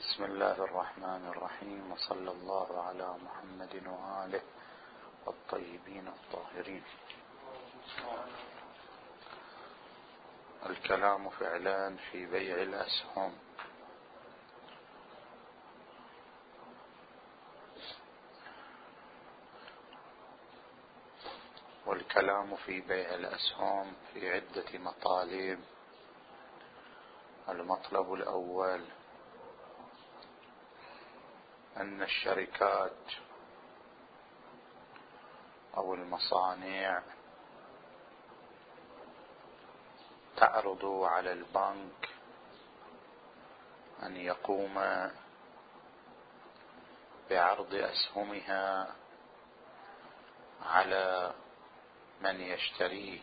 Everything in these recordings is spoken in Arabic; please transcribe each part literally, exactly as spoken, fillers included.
بسم الله الرحمن الرحيم، وصلى الله على محمد وآله الطيبين الطاهرين. الكلام فعلا في بيع الأسهم. والكلام في بيع الأسهم في عدة مطالب. المطلب الأول أن الشركات أو المصانع تعرض على البنك أن يقوم بعرض أسهمها على من يشتريه،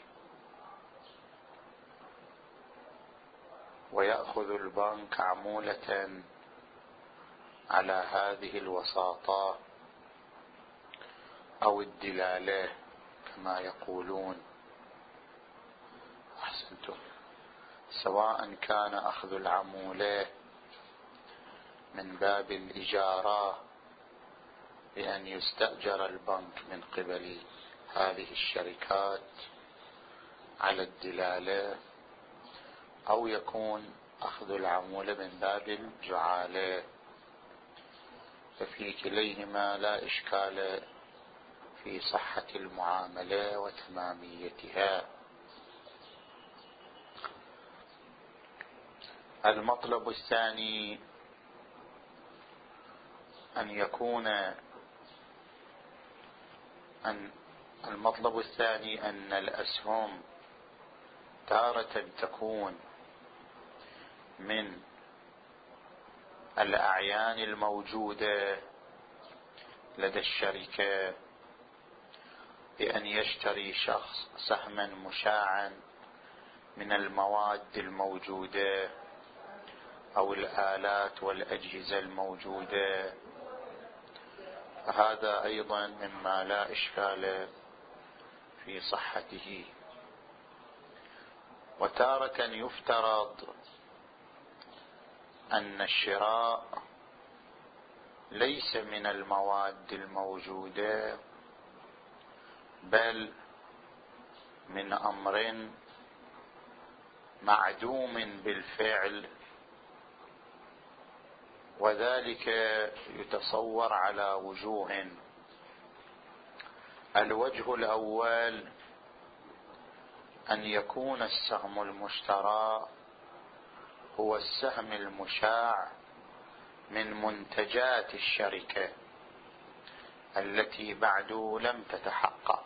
ويأخذ البنك عمولة على هذه الوساطة أو الدلالة كما يقولون. أحسنتم. سواء كان أخذ العمولة من باب الإجارة بأن يستأجر البنك من قبل هذه الشركات على الدلالة، أو يكون أخذ العمولة من باب الجعالة، ففي كليهما لا إشكال في صحة المعاملة وتماميتها. المطلب الثاني أن يكون أن المطلب الثاني أن الأسهم تارة تكون من الأعيان الموجودة لدى الشركة، بأن يشتري شخص سهما مشاعا من المواد الموجودة أو الآلات والأجهزة الموجودة، فهذا أيضا مما لا إشكال في صحته. وتارة يفترض أن الشراء ليس من المواد الموجودة، بل من أمر معدوم بالفعل، وذلك يتصور على وجوه. الوجه الأول أن يكون السهم المشترى هو السهم المشاع من منتجات الشركة التي بعد لم تتحقق.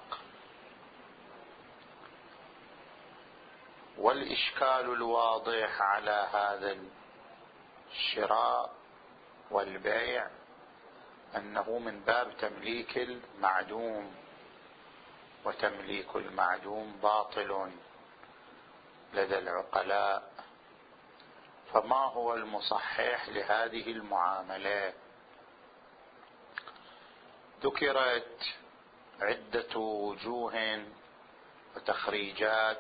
والإشكال الواضح على هذا الشراء والبيع أنه من باب تمليك المعدوم، وتمليك المعدوم باطل لدى العقلاء. فما هو المصحح لهذه المعاملة؟ ذكرت عدة وجوه وتخريجات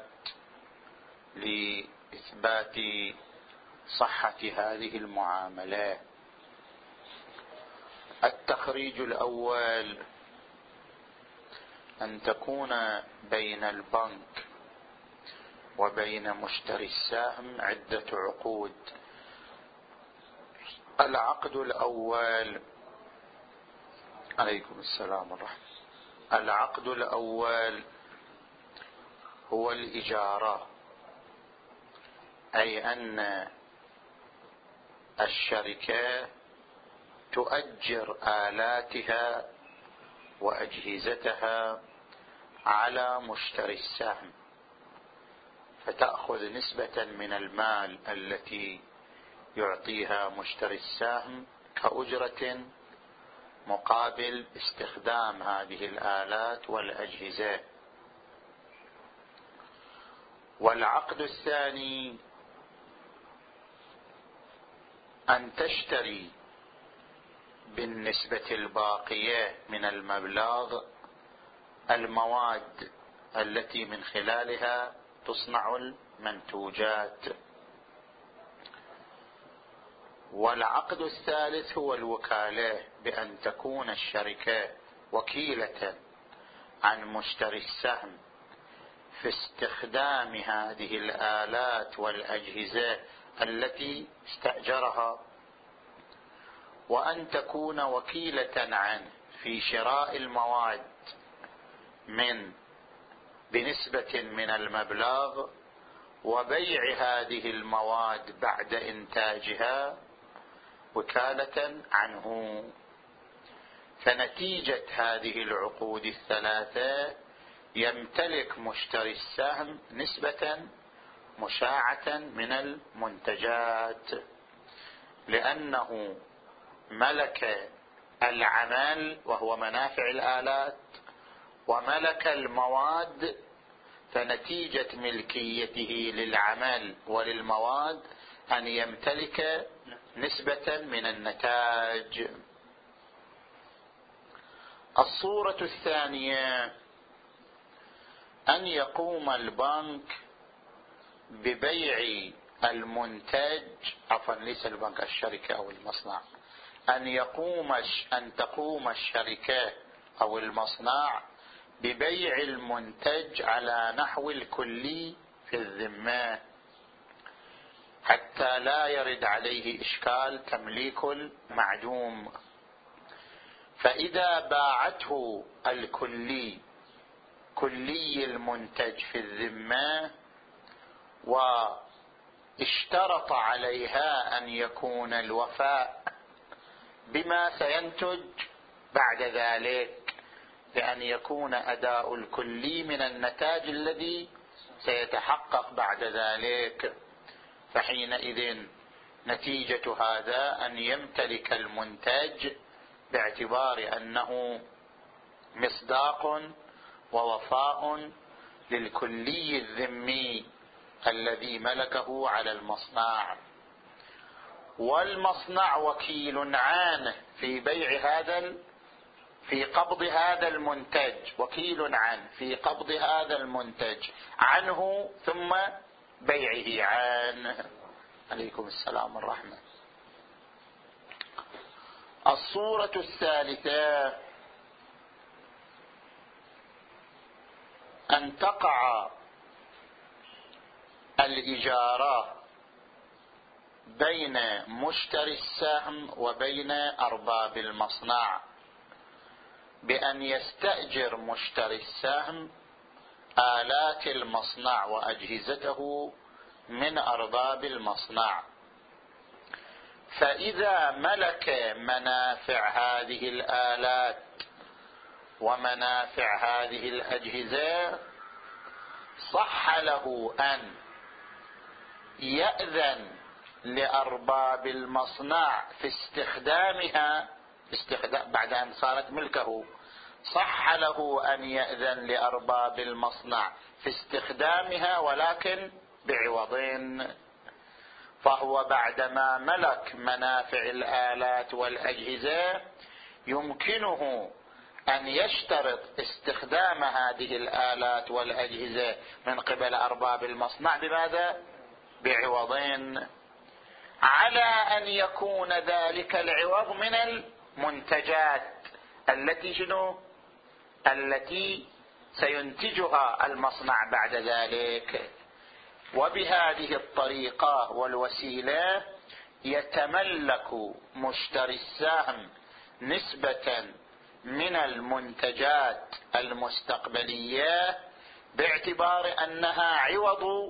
لإثبات صحة هذه المعاملة. التخريج الأول أن تكون بين البنك وبين مشتري السهم عدة عقود. العقد الأول عليكم السلام ورحمة الله. العقد الأول هو الإجارة، أي أن الشركة تؤجر آلاتها وأجهزتها على مشتري السهم، فتأخذ نسبة من المال التي يعطيها مشتري السهم كأجرة مقابل استخدام هذه الآلات والأجهزة. والعقد الثاني أن تشتري بالنسبة الباقية من المبلغ المواد التي من خلالها تصنع المنتوجات. والعقد الثالث هو الوكالة، بأن تكون الشركة وكيلة عن مشتري السهم في استخدام هذه الآلات والأجهزة التي استأجرها، وأن تكون وكيلة عنه في شراء المواد من بنسبة من المبلغ وبيع هذه المواد بعد إنتاجها وكالة عنه. فنتيجة هذه العقود الثلاثة يمتلك مشتري السهم نسبة مشاعة من المنتجات، لأنه ملك العمل وهو منافع الآلات وملك المواد، فنتيجة ملكيته للعمل وللمواد أن يمتلك نسبة من النتاج. الصورة الثانية أن يقوم البنك ببيع المنتج، عفوا ليس البنك، الشركة أو المصنع، أن يقوم أن تقوم الشركة أو المصنع ببيع المنتج على نحو الكلي في الذمة حتى لا يرد عليه إشكال تمليك المعدوم. فإذا باعته الكلي كلي المنتج في الذمة واشترط عليها أن يكون الوفاء بما سينتج بعد ذلك، بأن يكون أداء الكلي من النتاج الذي سيتحقق بعد ذلك، فحينئذ نتيجة هذا أن يمتلك المنتج باعتبار أنه مصداق ووفاء للكلي الذمي الذي ملكه على المصنع، والمصنع وكيل عنه في بيع هذا في قبض هذا المنتج، وكيل عنه في قبض هذا المنتج عنه ثم بيعه عنه. عليكم السلام والرحمة. الصورة الثالثة أن تقع الإجارة بين مشتري السهم وبين أرباب المصنع، بأن يستأجر مشتري السهم آلات المصنع وأجهزته من أرباب المصنع، فإذا ملك منافع هذه الآلات ومنافع هذه الأجهزة صح له أن يأذن لأرباب المصنع في استخدامها استخدام بعد أن صارت ملكه، صح له أن يأذن لأرباب المصنع في استخدامها ولكن بعوضين. فهو بعدما ملك منافع الآلات والأجهزة يمكنه أن يشترط استخدام هذه الآلات والأجهزة من قبل أرباب المصنع بماذا؟ بعوضين، على أن يكون ذلك العوض من المنتجات التي شنو؟ التي سينتجها المصنع بعد ذلك. وبهذه الطريقة والوسيلة يتملك مشتري السهم نسبة من المنتجات المستقبلية باعتبار أنها عوض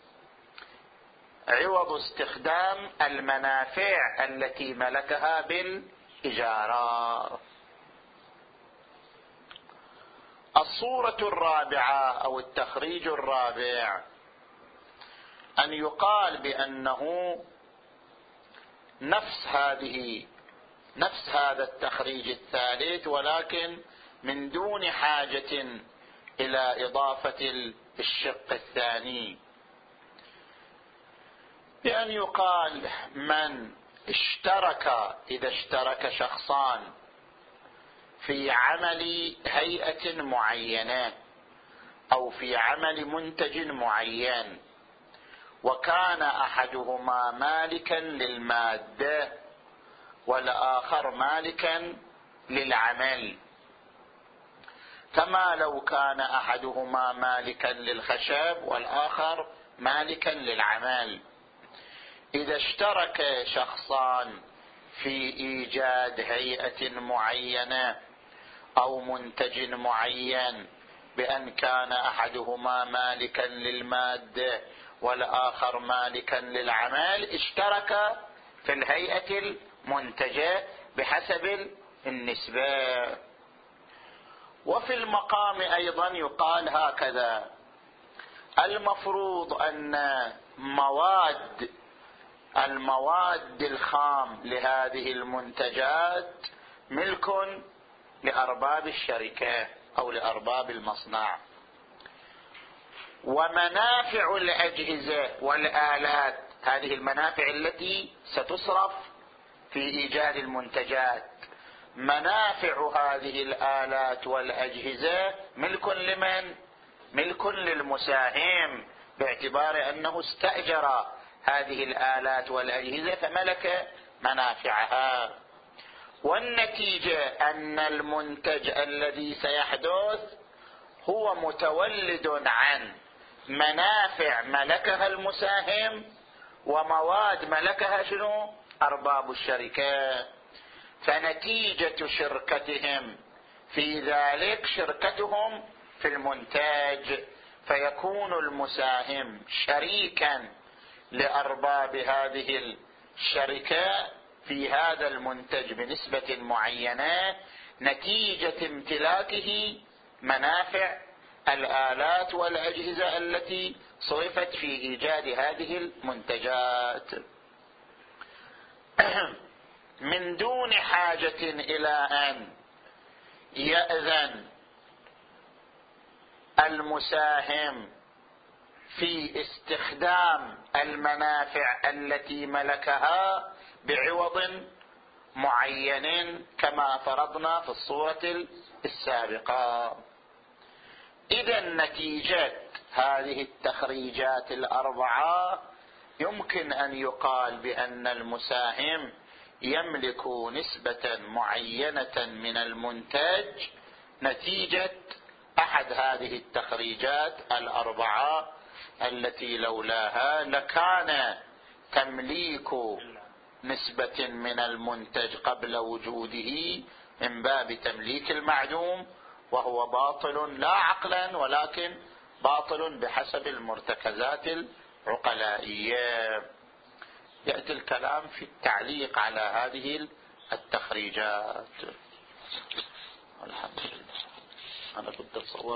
عوض استخدام المنافع التي ملكها بالإجارة. الصورة الرابعة أو التخريج الرابع أن يقال بأنه نفس هذه نفس هذا التخريج الثالث، ولكن من دون حاجة إلى إضافة الشق الثاني، بأن يقال من اشترك إذا اشترك شخصان في عمل هيئة معينة أو في عمل منتج معين، وكان أحدهما مالكا للمادة والآخر مالكا للعمل، كما لو كان أحدهما مالكا للخشب والآخر مالكا للعمل. إذا اشترك شخصان في إيجاد هيئة معينة أو منتج معين بأن كان أحدهما مالكا للمادة والآخر مالكا للعمل، اشترك في الهيئة المنتجة بحسب النسبة. وفي المقام أيضا يقال هكذا: المفروض أن مواد المواد الخام لهذه المنتجات ملك لأرباب الشركة أو لأرباب المصنع، ومنافع الأجهزة والآلات، هذه المنافع التي ستصرف في إيجاد المنتجات، منافع هذه الآلات والأجهزة ملك لمن؟ ملك للمساهم، باعتبار أنه استأجر هذه الآلات والأجهزة فملك منافعها. والنتيجة أن المنتج الذي سيحدث هو متولد عن منافع ملكها المساهم ومواد ملكها شنو؟ أرباب الشركة. فنتيجة شركتهم في ذلك شركتهم في المنتج، فيكون المساهم شريكا لأرباب هذه الشركة في هذا المنتج بنسبة معينة، نتيجة امتلاكه منافع الآلات والأجهزة التي صرفت في إيجاد هذه المنتجات، من دون حاجة إلى أن يأذن المساهم في استخدام المنافع التي ملكها بعوض معين كما فرضنا في الصورة السابقة. إذا نتيجة هذه التخريجات الأربعة يمكن أن يقال بأن المساهم يملك نسبة معينة من المنتج نتيجة أحد هذه التخريجات الأربعة التي لولاها لكان تمليك نسبة من المنتج قبل وجوده من باب تمليك المعدوم، وهو باطل لا عقلا ولكن باطل بحسب المرتكزات العقلائية. يأتي الكلام في التعليق على هذه التخريجات. الحمد لله. أنا كنت أتصور